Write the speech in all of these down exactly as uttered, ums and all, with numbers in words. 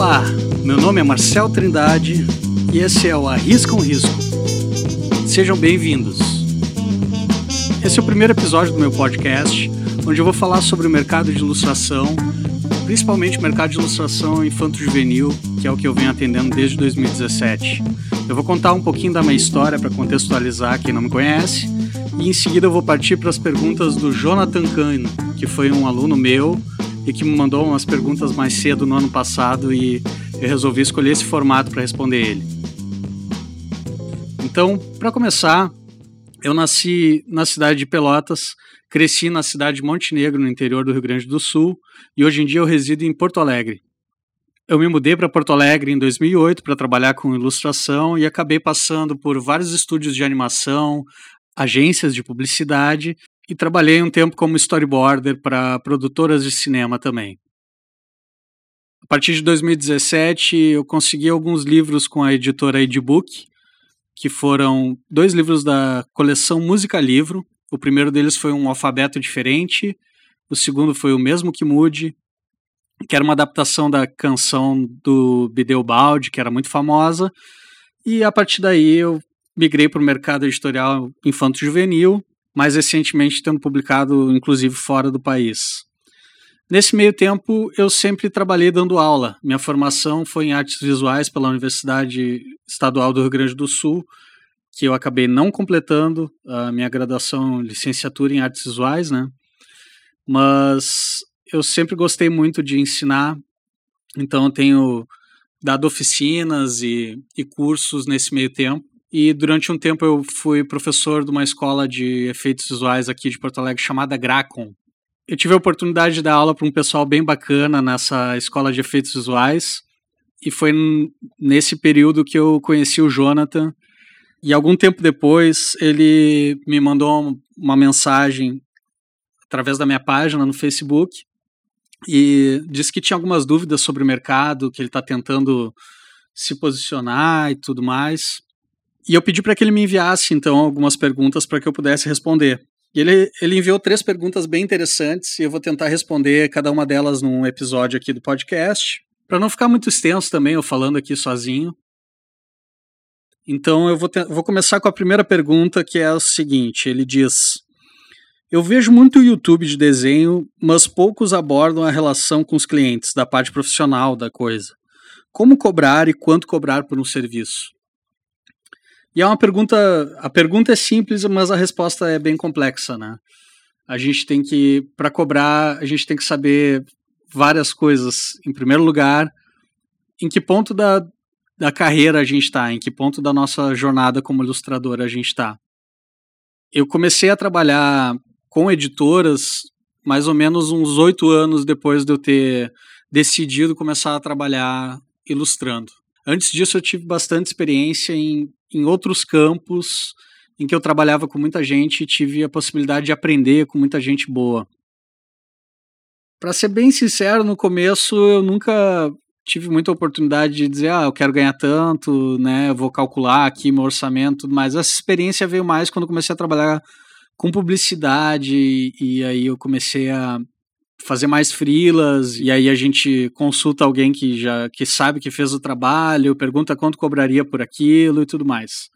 Olá, meu nome é Marcel Trindade e esse é o Arrisca um Risco. Sejam bem-vindos. Esse é o primeiro episódio do meu podcast, onde eu vou falar sobre o mercado de ilustração, principalmente o mercado de ilustração infanto-juvenil, que é o que eu venho atendendo desde dois mil e dezessete. Eu vou contar um pouquinho da minha história para contextualizar quem não me conhece, e em seguida eu vou partir para as perguntas do Jonathan Cano, que foi um aluno meu e que me mandou umas perguntas mais cedo no ano passado e eu resolvi escolher esse formato para responder ele. Então, para começar, eu nasci na cidade de Pelotas, cresci na cidade de Montenegro, no interior do Rio Grande do Sul, e hoje em dia eu resido em Porto Alegre. Eu me mudei para Porto Alegre em dois mil e oito para trabalhar com ilustração e acabei passando por vários estúdios de animação, agências de publicidade e trabalhei um tempo como storyboarder para produtoras de cinema também. A partir de dois mil e dezessete, eu consegui alguns livros com a editora Edbook, que foram dois livros da coleção Música Livro. O primeiro deles foi um alfabeto diferente, o segundo foi O Mesmo Que Mude, que era uma adaptação da canção do Bideobaldi, que era muito famosa, e a partir daí eu migrei para o mercado editorial infanto-juvenil, mais recentemente tendo publicado, inclusive, fora do país. Nesse meio tempo, eu sempre trabalhei dando aula. Minha formação foi em artes visuais pela Universidade Estadual do Rio Grande do Sul, que eu acabei não completando a minha graduação licenciatura em artes visuais, né? Mas eu sempre gostei muito de ensinar, então eu tenho dado oficinas e, e cursos nesse meio tempo. E durante um tempo eu fui professor de uma escola de efeitos visuais aqui de Porto Alegre chamada Gracon. Eu tive a oportunidade de dar aula para um pessoal bem bacana nessa escola de efeitos visuais e foi nesse período que eu conheci o Jonathan. E algum tempo depois ele me mandou uma mensagem através da minha página no Facebook e disse que tinha algumas dúvidas sobre o mercado, que ele está tentando se posicionar e tudo mais. E eu pedi para que ele me enviasse, então, algumas perguntas para que eu pudesse responder. E ele, ele enviou três perguntas bem interessantes e eu vou tentar responder cada uma delas num episódio aqui do podcast, para não ficar muito extenso também, eu falando aqui sozinho. Então, eu vou, te, vou começar com a primeira pergunta, que é o seguinte. Ele diz: eu vejo muito YouTube de desenho, mas poucos abordam a relação com os clientes, da parte profissional da coisa. Como cobrar e quanto cobrar por um serviço? E é uma pergunta, a pergunta é simples, mas a resposta é bem complexa, né? A gente tem que, para cobrar, a gente tem que saber várias coisas. Em primeiro lugar, em que ponto da, da carreira a gente está, em que ponto da nossa jornada como ilustrador a gente está. Eu comecei a trabalhar com editoras mais ou menos uns oito anos depois de eu ter decidido começar a trabalhar ilustrando. Antes disso, eu tive bastante experiência em, em outros campos em que eu trabalhava com muita gente e tive a possibilidade de aprender com muita gente boa. Para ser bem sincero, no começo eu nunca tive muita oportunidade de dizer, ah, eu quero ganhar tanto, né, eu vou calcular aqui meu orçamento, tudo mais. Essa experiência veio mais quando eu comecei a trabalhar com publicidade e, e aí eu comecei a fazer mais freelas, e aí a gente consulta alguém que já que sabe que fez o trabalho, pergunta quanto cobraria por aquilo e tudo mais.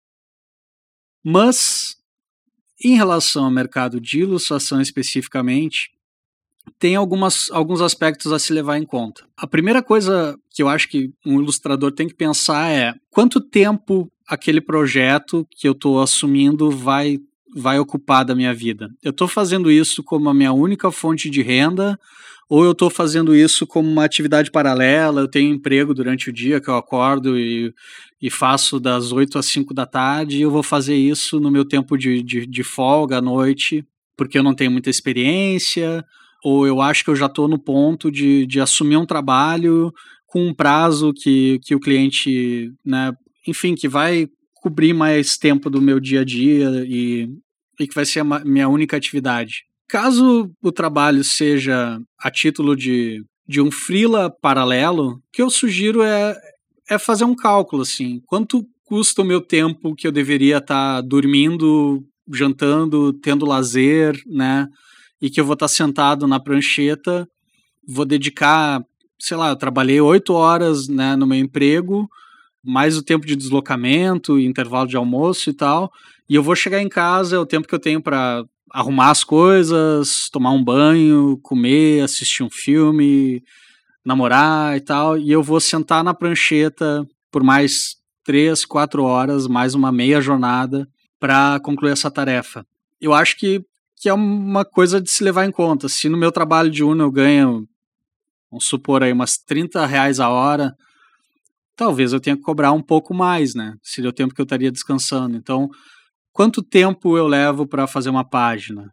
Mas, em relação ao mercado de ilustração especificamente, tem algumas, alguns aspectos a se levar em conta. A primeira coisa que eu acho que um ilustrador tem que pensar é quanto tempo aquele projeto que eu estou assumindo vai vai ocupar da minha vida. Eu estou fazendo isso como a minha única fonte de renda ou eu estou fazendo isso como uma atividade paralela, eu tenho emprego durante o dia que eu acordo e, e faço das oito às cinco da tarde e eu vou fazer isso no meu tempo de, de, de folga à noite porque eu não tenho muita experiência ou eu acho que eu já estou no ponto de, de assumir um trabalho com um prazo que, que o cliente, né, enfim, que vai cobrir mais tempo do meu dia a dia e, e que vai ser a minha única atividade. Caso o trabalho seja a título de, de um freela paralelo, o que eu sugiro é, é fazer um cálculo, assim, quanto custa o meu tempo que eu deveria estar dormindo, jantando, tendo lazer, né, e que eu vou estar sentado na prancheta, vou dedicar sei lá, eu trabalhei oito horas, né, no meu emprego, mais o tempo de deslocamento, intervalo de almoço e tal, e eu vou chegar em casa, é o tempo que eu tenho para arrumar as coisas, tomar um banho, comer, assistir um filme, namorar e tal, e eu vou sentar na prancheta por mais três, quatro horas, mais uma meia jornada para concluir essa tarefa. Eu acho que, que é uma coisa de se levar em conta. Se no meu trabalho de Uno eu ganho, vamos supor aí, umas trinta reais a hora, talvez eu tenha que cobrar um pouco mais, né? Seria o tempo que eu estaria descansando. Então, quanto tempo eu levo para fazer uma página?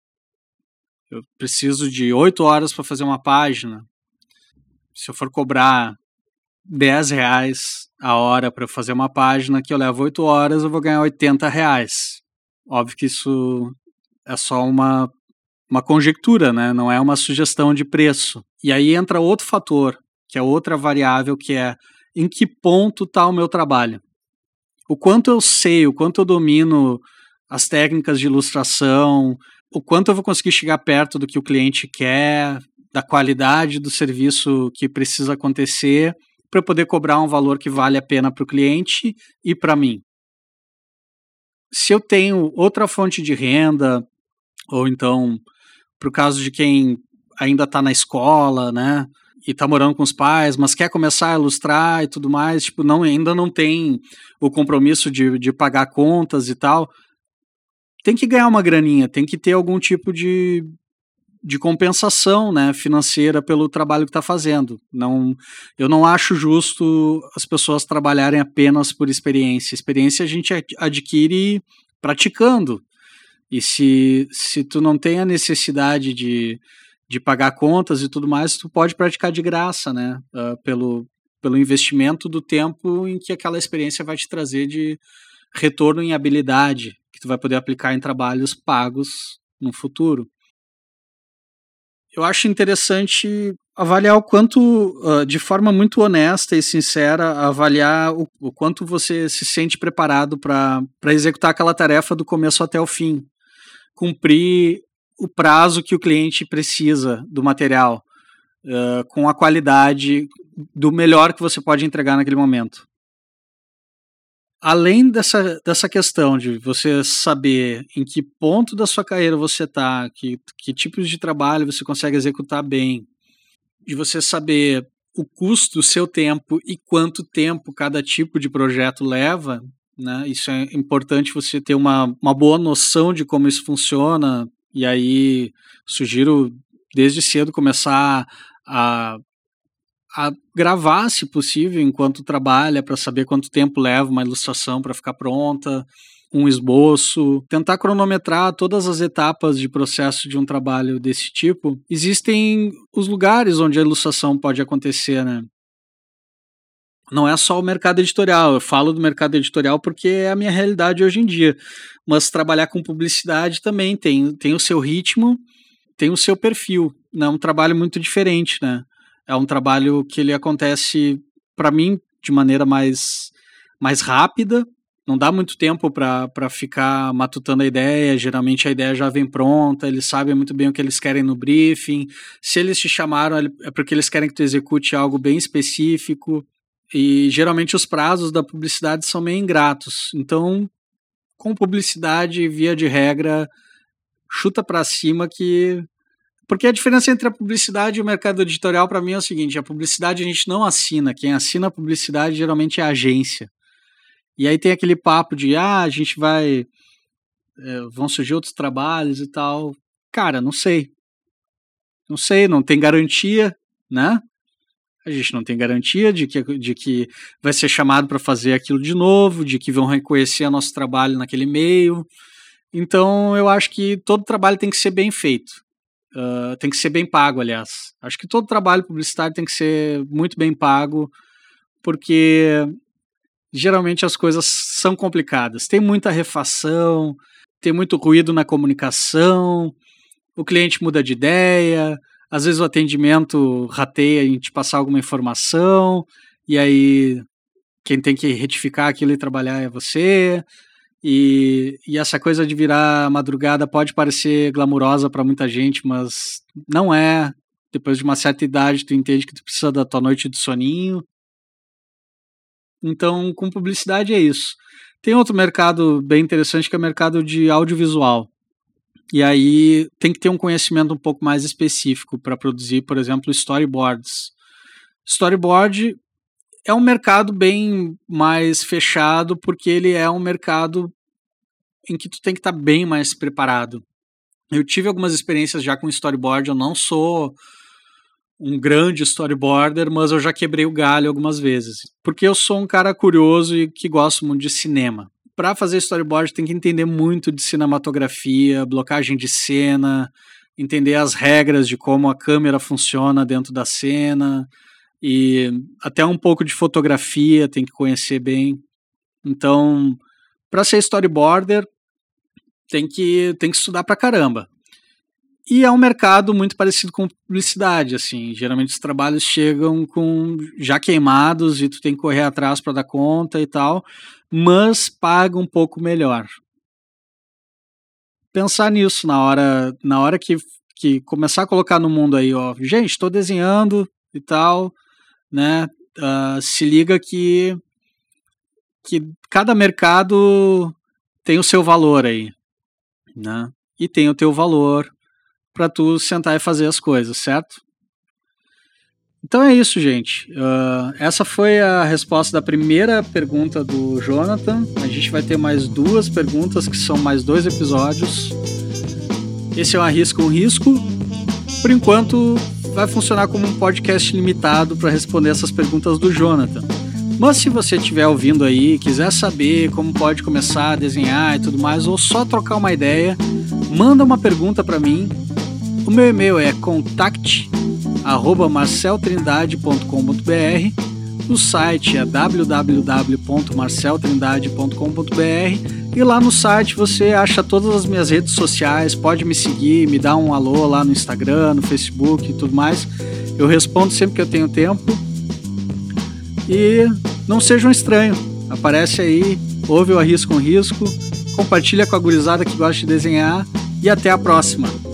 Eu preciso de oito horas para fazer uma página. Se eu for cobrar dez reais a hora para fazer uma página que eu levo oito horas, eu vou ganhar oitenta reais. Óbvio que isso é só uma, uma conjectura, né? Não é uma sugestão de preço. E aí entra outro fator, que é outra variável, que é em que ponto está o meu trabalho. O quanto eu sei, o quanto eu domino as técnicas de ilustração, o quanto eu vou conseguir chegar perto do que o cliente quer, da qualidade do serviço que precisa acontecer, para poder cobrar um valor que vale a pena para o cliente e para mim. Se eu tenho outra fonte de renda, ou então, para o caso de quem ainda está na escola, né, e está morando com os pais, mas quer começar a ilustrar e tudo mais, tipo, não, ainda não tem o compromisso de, de pagar contas e tal, tem que ganhar uma graninha, tem que ter algum tipo de, de compensação, né, financeira pelo trabalho que está fazendo. Não, eu não acho justo as pessoas trabalharem apenas por experiência. Experiência a gente adquire praticando. E se, se tu não tem a necessidade de, de pagar contas e tudo mais, tu pode praticar de graça, né, uh, pelo, pelo investimento do tempo em que aquela experiência vai te trazer de retorno em habilidade, que tu vai poder aplicar em trabalhos pagos no futuro. Eu acho interessante avaliar o quanto, uh, de forma muito honesta e sincera, avaliar o, o quanto você se sente preparado para executar aquela tarefa do começo até o fim. Cumprir o prazo que o cliente precisa do material, uh, com a qualidade do melhor que você pode entregar naquele momento. Além dessa, dessa questão de você saber em que ponto da sua carreira você está, que, que tipos de trabalho você consegue executar bem, de você saber o custo do seu tempo e quanto tempo cada tipo de projeto leva, né? Isso é importante você ter uma, uma boa noção de como isso funciona, e aí sugiro desde cedo começar a a gravar, se possível, enquanto trabalha, para saber quanto tempo leva uma ilustração para ficar pronta, um esboço, tentar cronometrar todas as etapas de processo de um trabalho desse tipo. Existem os lugares onde a ilustração pode acontecer, né? Não é só o mercado editorial, eu falo do mercado editorial porque é a minha realidade hoje em dia, mas trabalhar com publicidade também tem, tem o seu ritmo, tem o seu perfil, né? É um trabalho muito diferente, né? É um trabalho que ele acontece, para mim, de maneira mais, mais rápida. Não dá muito tempo para ficar matutando a ideia. Geralmente a ideia já vem pronta, eles sabem muito bem o que eles querem no briefing. Se eles te chamaram, é porque eles querem que tu execute algo bem específico. E geralmente os prazos da publicidade são meio ingratos. Então, com publicidade, via de regra, chuta para cima que... Porque a diferença entre a publicidade e o mercado editorial, para mim, é o seguinte: a publicidade a gente não assina, quem assina a publicidade geralmente é a agência. E aí tem aquele papo de, ah, a gente vai, é, vão surgir outros trabalhos e tal. Cara, não sei. Não sei, não tem garantia, né? A gente não tem garantia de que, de que vai ser chamado para fazer aquilo de novo, de que vão reconhecer o nosso trabalho naquele meio. Então, eu acho que todo trabalho tem que ser bem feito. Uh, tem que ser bem pago, aliás. Acho que todo trabalho publicitário tem que ser muito bem pago, porque geralmente as coisas são complicadas. Tem muita refação, tem muito ruído na comunicação, o cliente muda de ideia, às vezes o atendimento rateia em te passar alguma informação, e aí quem tem que retificar aquilo e trabalhar é você. E, e essa coisa de virar madrugada pode parecer glamurosa para muita gente, mas não é. depois de uma certa idade, tu entende que tu precisa da tua noite de soninho. Então, com publicidade é isso. Tem outro mercado bem interessante, que é o mercado de audiovisual. E aí tem que ter um conhecimento um pouco mais específico para produzir, por exemplo, storyboards. Storyboard é um mercado bem mais fechado, porque ele é um mercado em que tu tem que estar bem mais preparado. Eu tive algumas experiências já com storyboard, eu não sou um grande storyboarder, mas eu já quebrei o galho algumas vezes, porque eu sou um cara curioso e que gosto muito de cinema. Para fazer storyboard tem que entender muito de cinematografia, blocagem de cena, entender as regras de como a câmera funciona dentro da cena, e até um pouco de fotografia tem que conhecer bem. Então, para ser storyboarder, tem que, tem que estudar pra caramba. E é um mercado muito parecido com publicidade, assim, geralmente os trabalhos chegam com já queimados e tu tem que correr atrás para dar conta e tal, mas paga um pouco melhor. Pensar nisso na hora, na hora que, que começar a colocar no mundo aí, ó, gente, estou desenhando e tal, né, uh, se liga que, que cada mercado tem o seu valor aí, né, e tem o teu valor para tu sentar e fazer as coisas, certo? Então é isso, gente. Uh, essa foi a resposta da primeira pergunta do Jonathan. A gente vai ter mais duas perguntas, que são mais dois episódios. Esse é um Arrisca um Risco. Por enquanto, vai funcionar como um podcast limitado para responder essas perguntas do Jonathan. Mas se você estiver ouvindo aí, quiser saber como pode começar a desenhar e tudo mais, ou só trocar uma ideia, manda uma pergunta para mim. O meu e-mail é contact arroba marcel trindade ponto com ponto b r. O site é w w w ponto marcel trindade ponto com ponto b r. E lá no site você acha todas as minhas redes sociais, pode me seguir, me dar um alô lá no Instagram, no Facebook e tudo mais. Eu respondo sempre que eu tenho tempo. E não seja um estranho, aparece aí, ouve o Arrisca um Risco, compartilha com a gurizada que gosta de desenhar e até a próxima.